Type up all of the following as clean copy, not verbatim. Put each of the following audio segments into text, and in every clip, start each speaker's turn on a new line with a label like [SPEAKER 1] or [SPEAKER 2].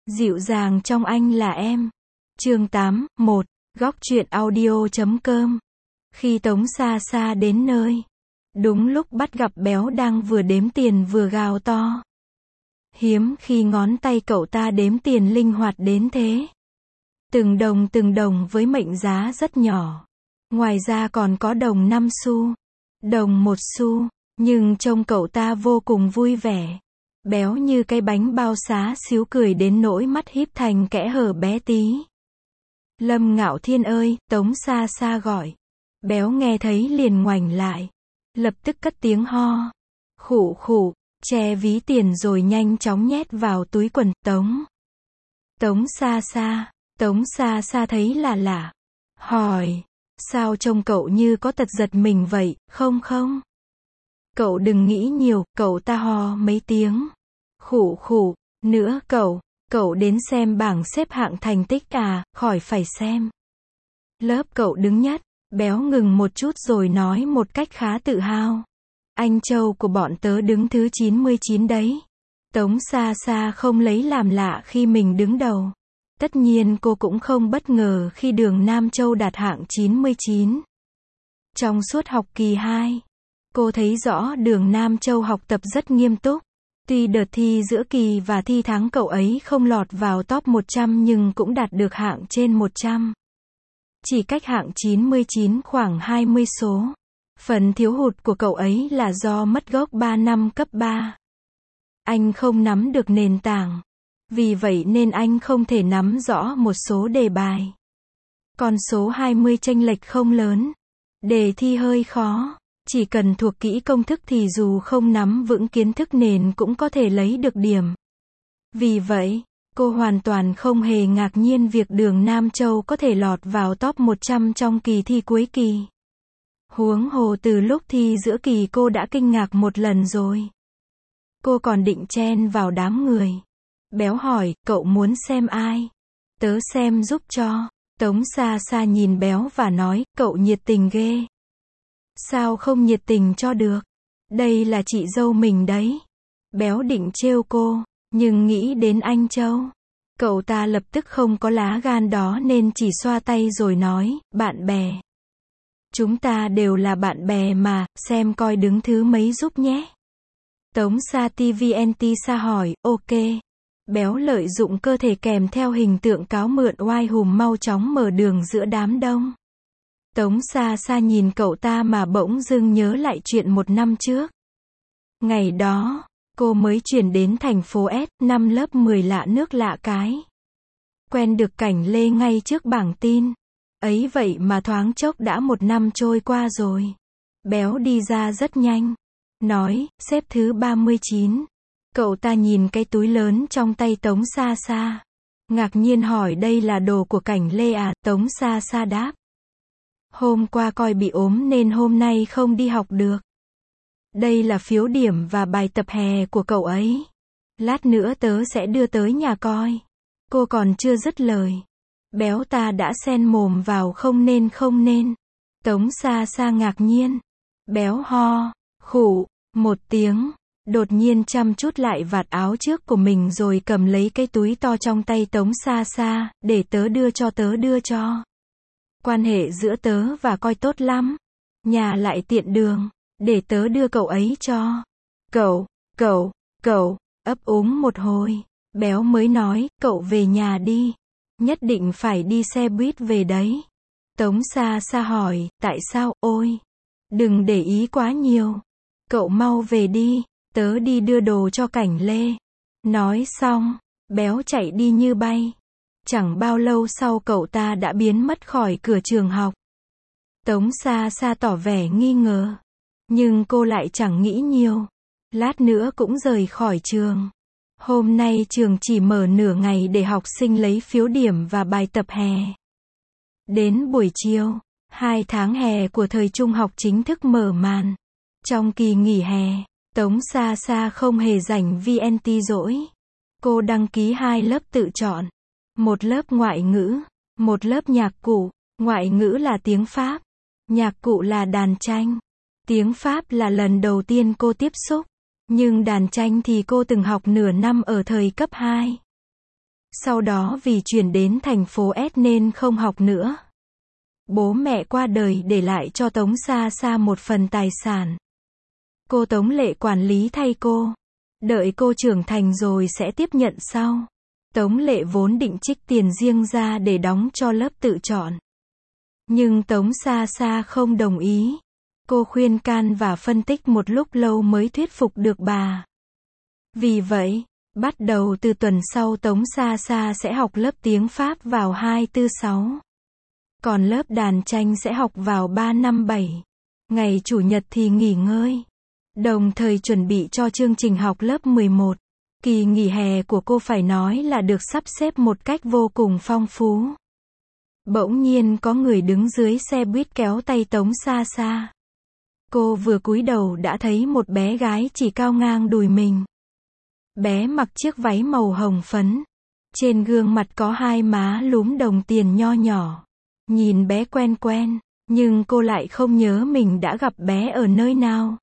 [SPEAKER 1] Dịu dàng trong anh là em. Chương 8, 1. Góc truyện audio.com. Khi Tống Sa Sa đến nơi, đúng lúc bắt gặp Béo đang vừa đếm tiền vừa gào to. Hiếm khi ngón tay cậu ta đếm tiền linh hoạt đến thế. Từng đồng với mệnh giá rất nhỏ. Ngoài ra còn có đồng 5 xu, đồng 1 xu, nhưng trông cậu ta vô cùng vui vẻ. Béo như cái bánh bao xá xíu, cười đến nỗi mắt híp thành kẽ hở bé tí. Lâm Ngạo Thiên ơi, Tống Sa Sa gọi. Béo nghe thấy liền ngoảnh lại, lập tức cất tiếng ho. Khụ khụ, che ví tiền rồi nhanh chóng nhét vào túi quần. Tống Sa Sa thấy là lạ. Hỏi, sao trông cậu như có tật giật mình vậy, không? Cậu đừng nghĩ nhiều, cậu ta ho mấy tiếng. Khụ khụ, nữa cậu đến xem bảng xếp hạng thành tích à, khỏi phải xem. Lớp cậu đứng nhất. Béo ngừng một chút rồi nói một cách khá tự hào. Anh Châu của bọn tớ đứng thứ 99 đấy. Tống Sa Sa không lấy làm lạ khi mình đứng đầu. Tất nhiên cô cũng không bất ngờ khi Đường Nam Châu đạt hạng 99. Trong suốt học kỳ 2, cô thấy rõ Đường Nam Châu học tập rất nghiêm túc. Tuy đợt thi giữa kỳ và thi tháng cậu ấy không lọt vào top 100 nhưng cũng đạt được hạng trên 100. Chỉ cách hạng 99 khoảng 20 số. Phần thiếu hụt của cậu ấy là do mất gốc 3 năm cấp 3. Anh không nắm được nền tảng. Vì vậy nên anh không thể nắm rõ một số đề bài. Con số 20 chênh lệch không lớn. Đề thi hơi khó. Chỉ cần thuộc kỹ công thức thì dù không nắm vững kiến thức nền cũng có thể lấy được điểm. Vì vậy, cô hoàn toàn không hề ngạc nhiên việc Đường Nam Châu có thể lọt vào top 100 trong kỳ thi cuối kỳ. Huống hồ từ lúc thi giữa kỳ cô đã kinh ngạc một lần rồi. Cô còn định chen vào đám người. Béo hỏi, cậu muốn xem ai? Tớ xem giúp cho. Tống Sa Sa nhìn Béo và nói, cậu nhiệt tình ghê. Sao không nhiệt tình cho được? Đây là chị dâu mình đấy. Béo định trêu cô, nhưng nghĩ đến anh Châu. Cậu ta lập tức không có lá gan đó nên chỉ xoa tay rồi nói, bạn bè. Chúng ta đều là bạn bè mà, xem coi đứng thứ mấy giúp nhé. Tống Sa TVNT Sa hỏi, ok. Béo lợi dụng cơ thể kèm theo hình tượng cáo mượn oai hùm mau chóng mở đường giữa đám đông. Tống Sa Sa nhìn cậu ta mà bỗng dưng nhớ lại chuyện một năm trước. Ngày đó, cô mới chuyển đến thành phố S, năm lớp 10 lạ nước lạ cái. Quen được Cảnh Lê ngay trước bảng tin. Ấy vậy mà thoáng chốc đã một năm trôi qua rồi. Béo đi ra rất nhanh. Nói, xếp thứ 39. Cậu ta nhìn cái túi lớn trong tay Tống Sa Sa. Ngạc nhiên hỏi đây là đồ của Cảnh Lê à? Tống Sa Sa đáp. Hôm qua coi bị ốm nên hôm nay không đi học được. Đây là phiếu điểm và bài tập hè của cậu ấy. Lát nữa tớ sẽ đưa tới nhà coi. Cô còn chưa dứt lời. Béo ta đã xen mồm vào không nên. Tống Sa Sa ngạc nhiên. Béo ho, khụ, một tiếng. Đột nhiên chăm chút lại vạt áo trước của mình rồi cầm lấy cái túi to trong tay Tống Sa Sa, để tớ đưa cho. Quan hệ giữa tớ và coi tốt lắm. Nhà lại tiện đường, để tớ đưa cậu ấy cho. Cậu, ấp úng một hồi. Béo mới nói, cậu về nhà đi. Nhất định phải đi xe buýt về đấy. Tống Sa Sa hỏi, tại sao? Ôi, đừng để ý quá nhiều. Cậu mau về đi, tớ đi đưa đồ cho Cảnh Lê. Nói xong, Béo chạy đi như bay. Chẳng bao lâu sau cậu ta đã biến mất khỏi cửa trường học. Tống Sa Sa tỏ vẻ nghi ngờ. Nhưng cô lại chẳng nghĩ nhiều. Lát nữa cũng rời khỏi trường. Hôm nay trường chỉ mở nửa ngày để học sinh lấy phiếu điểm và bài tập hè. Đến buổi chiều, 2 tháng hè của thời trung học chính thức mở màn. Trong kỳ nghỉ hè, Tống Sa Sa không hề rảnh VNT rỗi. Cô đăng ký 2 lớp tự chọn. Một lớp ngoại ngữ, một lớp nhạc cụ. Ngoại ngữ là tiếng Pháp, nhạc cụ là đàn tranh. Tiếng Pháp là lần đầu tiên cô tiếp xúc, nhưng đàn tranh thì cô từng học nửa năm ở thời cấp 2. Sau đó vì chuyển đến thành phố S nên không học nữa. Bố mẹ qua đời để lại cho Tống Sa Sa một phần tài sản. Cô Tống Lệ quản lý thay cô. Đợi cô trưởng thành rồi sẽ tiếp nhận sau. Tống Lệ vốn định trích tiền riêng ra để đóng cho lớp tự chọn. Nhưng Tống Sa Sa không đồng ý. Cô khuyên can và phân tích một lúc lâu mới thuyết phục được bà. Vì vậy, bắt đầu từ tuần sau Tống Sa Sa sẽ học lớp tiếng Pháp vào 2-4-6. Còn lớp đàn tranh sẽ học vào 3-5-7. Ngày Chủ nhật thì nghỉ ngơi. Đồng thời chuẩn bị cho chương trình học lớp 11. Kỳ nghỉ hè của cô phải nói là được sắp xếp một cách vô cùng phong phú. Bỗng nhiên có người đứng dưới xe buýt kéo tay Tống Sa Sa. Cô vừa cúi đầu đã thấy một bé gái chỉ cao ngang đùi mình. Bé mặc chiếc váy màu hồng phấn. Trên gương mặt có hai má lúm đồng tiền nho nhỏ. Nhìn bé quen quen, nhưng cô lại không nhớ mình đã gặp bé ở nơi nào.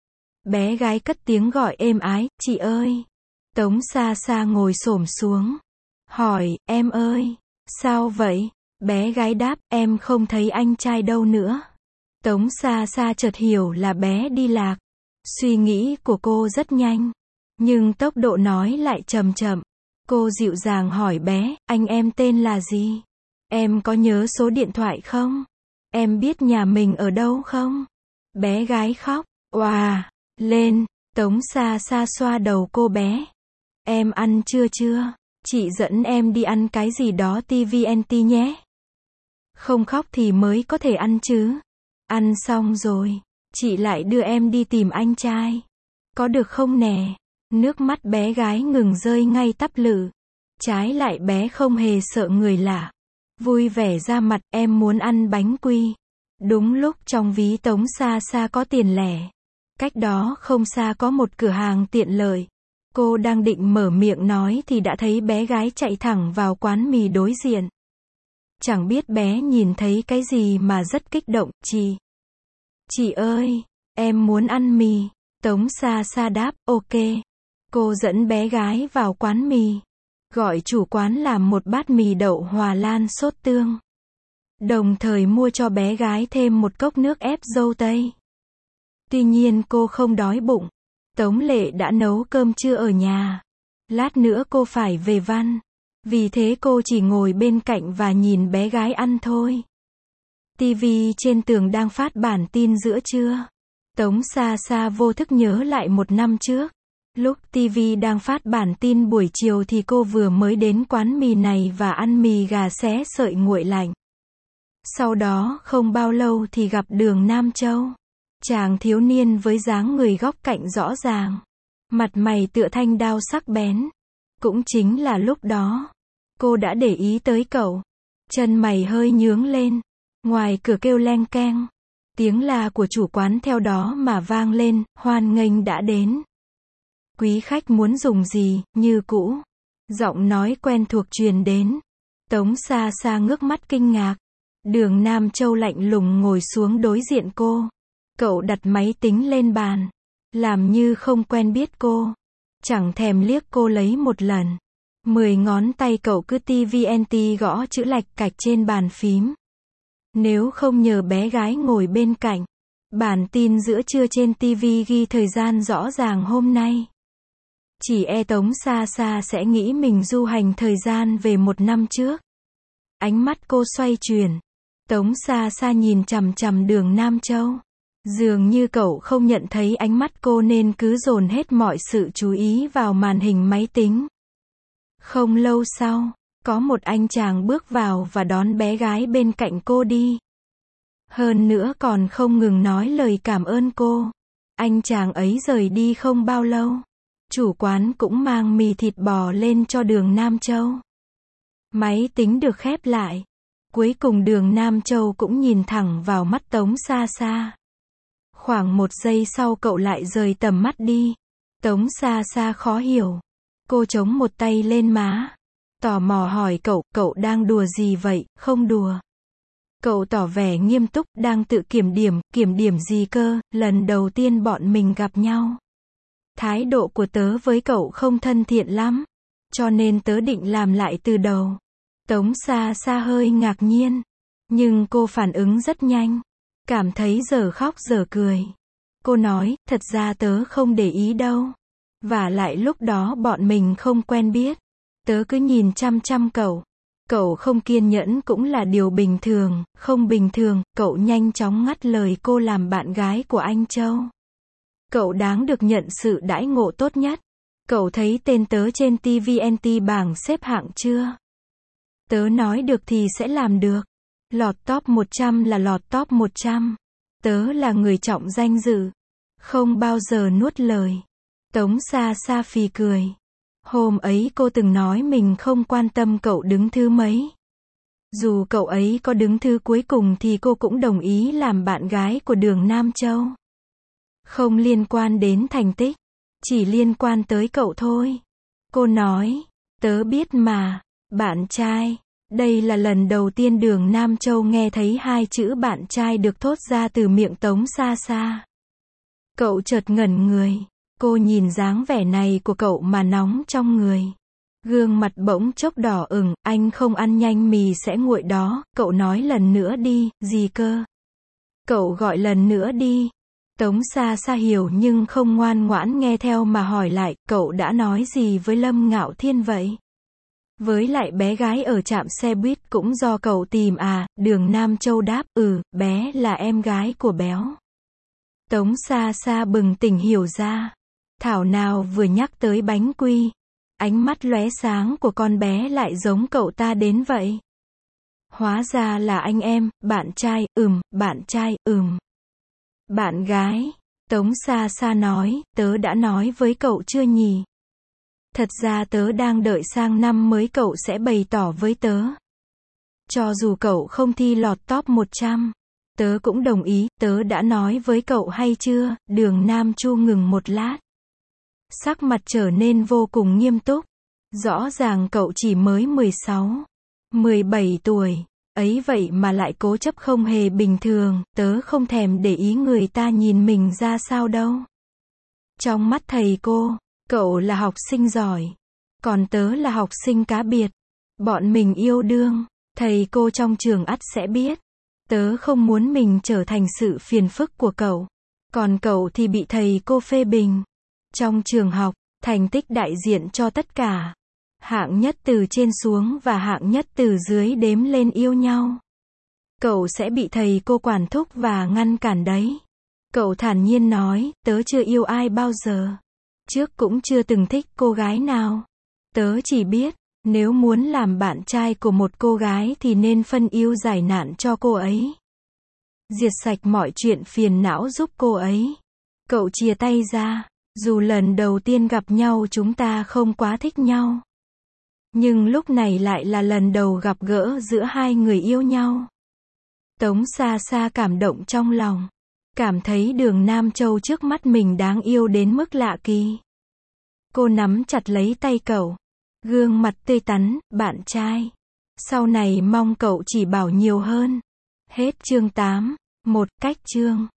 [SPEAKER 1] Bé gái cất tiếng gọi êm ái, chị ơi. Tống Sa Sa ngồi xổm xuống. Hỏi, em ơi, sao vậy? Bé gái đáp, em không thấy anh trai đâu nữa. Tống Sa Sa chợt hiểu là bé đi lạc. Suy nghĩ của cô rất nhanh, nhưng tốc độ nói lại chậm chậm. Cô dịu dàng hỏi bé, anh em tên là gì? Em có nhớ số điện thoại không? Em biết nhà mình ở đâu không? Bé gái khóc, oà, lên. Tống Sa Sa xoa đầu cô bé. Em ăn chưa? Chị dẫn em đi ăn cái gì đó TVNT nhé. Không khóc thì mới có thể ăn chứ. Ăn xong rồi, chị lại đưa em đi tìm anh trai. Có được không nè? Nước mắt bé gái ngừng rơi ngay tắp lự. Trái lại bé không hề sợ người lạ. Vui vẻ ra mặt, em muốn ăn bánh quy. Đúng lúc trong ví Tống Sa Sa có tiền lẻ. Cách đó không xa có một cửa hàng tiện lợi. Cô đang định mở miệng nói thì đã thấy bé gái chạy thẳng vào quán mì đối diện. Chẳng biết bé nhìn thấy cái gì mà rất kích động, Chị ơi, em muốn ăn mì. Tống Sa Sa đáp, ok. Cô dẫn bé gái vào quán mì. Gọi chủ quán làm một bát mì đậu Hòa Lan sốt tương. Đồng thời mua cho bé gái thêm một cốc nước ép dâu tây. Tuy nhiên cô không đói bụng. Tống Lệ đã nấu cơm trưa ở nhà. Lát nữa cô phải về văn. Vì thế cô chỉ ngồi bên cạnh và nhìn bé gái ăn thôi. TV trên tường đang phát bản tin giữa trưa. Tống Sa Sa vô thức nhớ lại một năm trước. Lúc TV đang phát bản tin buổi chiều thì cô vừa mới đến quán mì này và ăn mì gà xé sợi nguội lạnh. Sau đó không bao lâu thì gặp Đường Nam Châu. Chàng thiếu niên với dáng người góc cạnh rõ ràng. Mặt mày tựa thanh đao sắc bén. Cũng chính là lúc đó, cô đã để ý tới cậu. Chân mày hơi nhướng lên. Ngoài cửa kêu leng keng. Tiếng la của chủ quán theo đó mà vang lên, hoan nghênh đã đến. Quý khách muốn dùng gì, như cũ. Giọng nói quen thuộc truyền đến. Tống Sa Sa ngước mắt kinh ngạc. Đường Nam Châu lạnh lùng ngồi xuống đối diện cô. Cậu đặt máy tính lên bàn. Làm như không quen biết cô. Chẳng thèm liếc cô lấy một lần. 10 ngón tay cậu cứ TVNT gõ chữ lạch cạch trên bàn phím. Nếu không nhờ bé gái ngồi bên cạnh. Bản tin giữa trưa trên TV ghi thời gian rõ ràng hôm nay. Chỉ Tống Sa Sa sẽ nghĩ mình du hành thời gian về một năm trước. Ánh mắt cô xoay chuyển. Tống Sa Sa nhìn chằm chằm Đường Nam Châu. Dường như cậu không nhận thấy ánh mắt cô nên cứ dồn hết mọi sự chú ý vào màn hình máy tính. Không lâu sau, có một anh chàng bước vào và đón bé gái bên cạnh cô đi. Hơn nữa còn không ngừng nói lời cảm ơn cô. Anh chàng ấy rời đi không bao lâu. Chủ quán cũng mang mì thịt bò lên cho Đường Nam Châu. Máy tính được khép lại. Cuối cùng Đường Nam Châu cũng nhìn thẳng vào mắt Tống Sa Sa. Khoảng 1 giây sau cậu lại rời tầm mắt đi. Tống Sa Sa khó hiểu. Cô chống một tay lên má. Tò mò hỏi cậu đang đùa gì vậy, không đùa. Cậu tỏ vẻ nghiêm túc, đang tự kiểm điểm gì cơ, lần đầu tiên bọn mình gặp nhau. Thái độ của tớ với cậu không thân thiện lắm. cho nên tớ định làm lại từ đầu. Tống Sa Sa hơi ngạc nhiên, nhưng cô phản ứng rất nhanh, cảm thấy dở khóc dở cười. Cô nói, thật ra tớ không để ý đâu. Vả lại lúc đó bọn mình không quen biết. Tớ cứ nhìn chăm chăm cậu. Cậu không kiên nhẫn cũng là điều bình thường, không bình thường, cậu nhanh chóng ngắt lời cô làm bạn gái của anh Châu. Cậu đáng được nhận sự đãi ngộ tốt nhất. Cậu thấy tên tớ trên TVNT bảng xếp hạng chưa? Tớ nói được thì sẽ làm được. Lọt top 100 là lọt top 100. Tớ là người trọng danh dự. Không bao giờ nuốt lời. Tống Sa Sa phì cười. Hôm ấy cô từng nói mình không quan tâm cậu đứng thứ mấy. Dù cậu ấy có đứng thứ cuối cùng thì cô cũng đồng ý làm bạn gái của Đường Nam Châu. Không liên quan đến thành tích, chỉ liên quan tới cậu thôi. Cô nói, tớ biết mà, bạn trai. Đây là lần đầu tiên Đường Nam Châu nghe thấy hai chữ bạn trai được thốt ra từ miệng Tống Sa Sa. Cậu chợt ngẩn người. Cô nhìn dáng vẻ này của cậu mà nóng trong người. Gương mặt bỗng chốc đỏ ửng, anh không ăn nhanh mì sẽ nguội đó, cậu nói lần nữa đi, gì cơ? Cậu gọi lần nữa đi. Tống Sa Sa hiểu nhưng không ngoan ngoãn nghe theo mà hỏi lại, cậu đã nói gì với Lâm Ngạo Thiên vậy? Với lại bé gái ở trạm xe buýt cũng do cậu tìm à? Đường Nam Châu đáp, bé là em gái của béo. Tống Sa Sa bừng tỉnh hiểu ra. Thảo nào vừa nhắc tới bánh quy, ánh mắt lóe sáng của con bé lại giống cậu ta đến vậy. Hóa ra là anh em, bạn trai, bạn trai, Bạn gái, Tống Sa Sa nói, tớ đã nói với cậu chưa nhỉ? Thật ra tớ đang đợi sang năm mới cậu sẽ bày tỏ với tớ. Cho dù cậu không thi lọt top 100, tớ cũng đồng ý, tớ đã nói với cậu hay chưa? Đường Nam Chu ngừng một lát. Sắc mặt trở nên vô cùng nghiêm túc. Rõ ràng cậu chỉ mới 16, 17 tuổi. Ấy vậy mà lại cố chấp không hề bình thường, tớ không thèm để ý người ta nhìn mình ra sao đâu. Trong mắt thầy cô, cậu là học sinh giỏi. Còn tớ là học sinh cá biệt. Bọn mình yêu đương, thầy cô trong trường ắt sẽ biết. Tớ không muốn mình trở thành sự phiền phức của cậu. Còn cậu thì bị thầy cô phê bình. Trong trường học, thành tích đại diện cho tất cả. Hạng nhất từ trên xuống và hạng nhất từ dưới đếm lên yêu nhau. Cậu sẽ bị thầy cô quản thúc và ngăn cản đấy. Cậu thản nhiên nói, tớ chưa yêu ai bao giờ. Trước cũng chưa từng thích cô gái nào. Tớ chỉ biết, nếu muốn làm bạn trai của một cô gái thì nên phân ưu giải nạn cho cô ấy. Diệt sạch mọi chuyện phiền não giúp cô ấy. Cậu chia tay ra. Dù lần đầu tiên gặp nhau chúng ta không quá thích nhau. Nhưng lúc này lại là lần đầu gặp gỡ giữa hai người yêu nhau. Tống Sa Sa cảm động trong lòng. Cảm thấy Đường Nam Châu trước mắt mình đáng yêu đến mức lạ kỳ. Cô nắm chặt lấy tay cậu. Gương mặt tươi tắn, bạn trai. Sau này mong cậu chỉ bảo nhiều hơn. Hết chương 8. Một cách chương.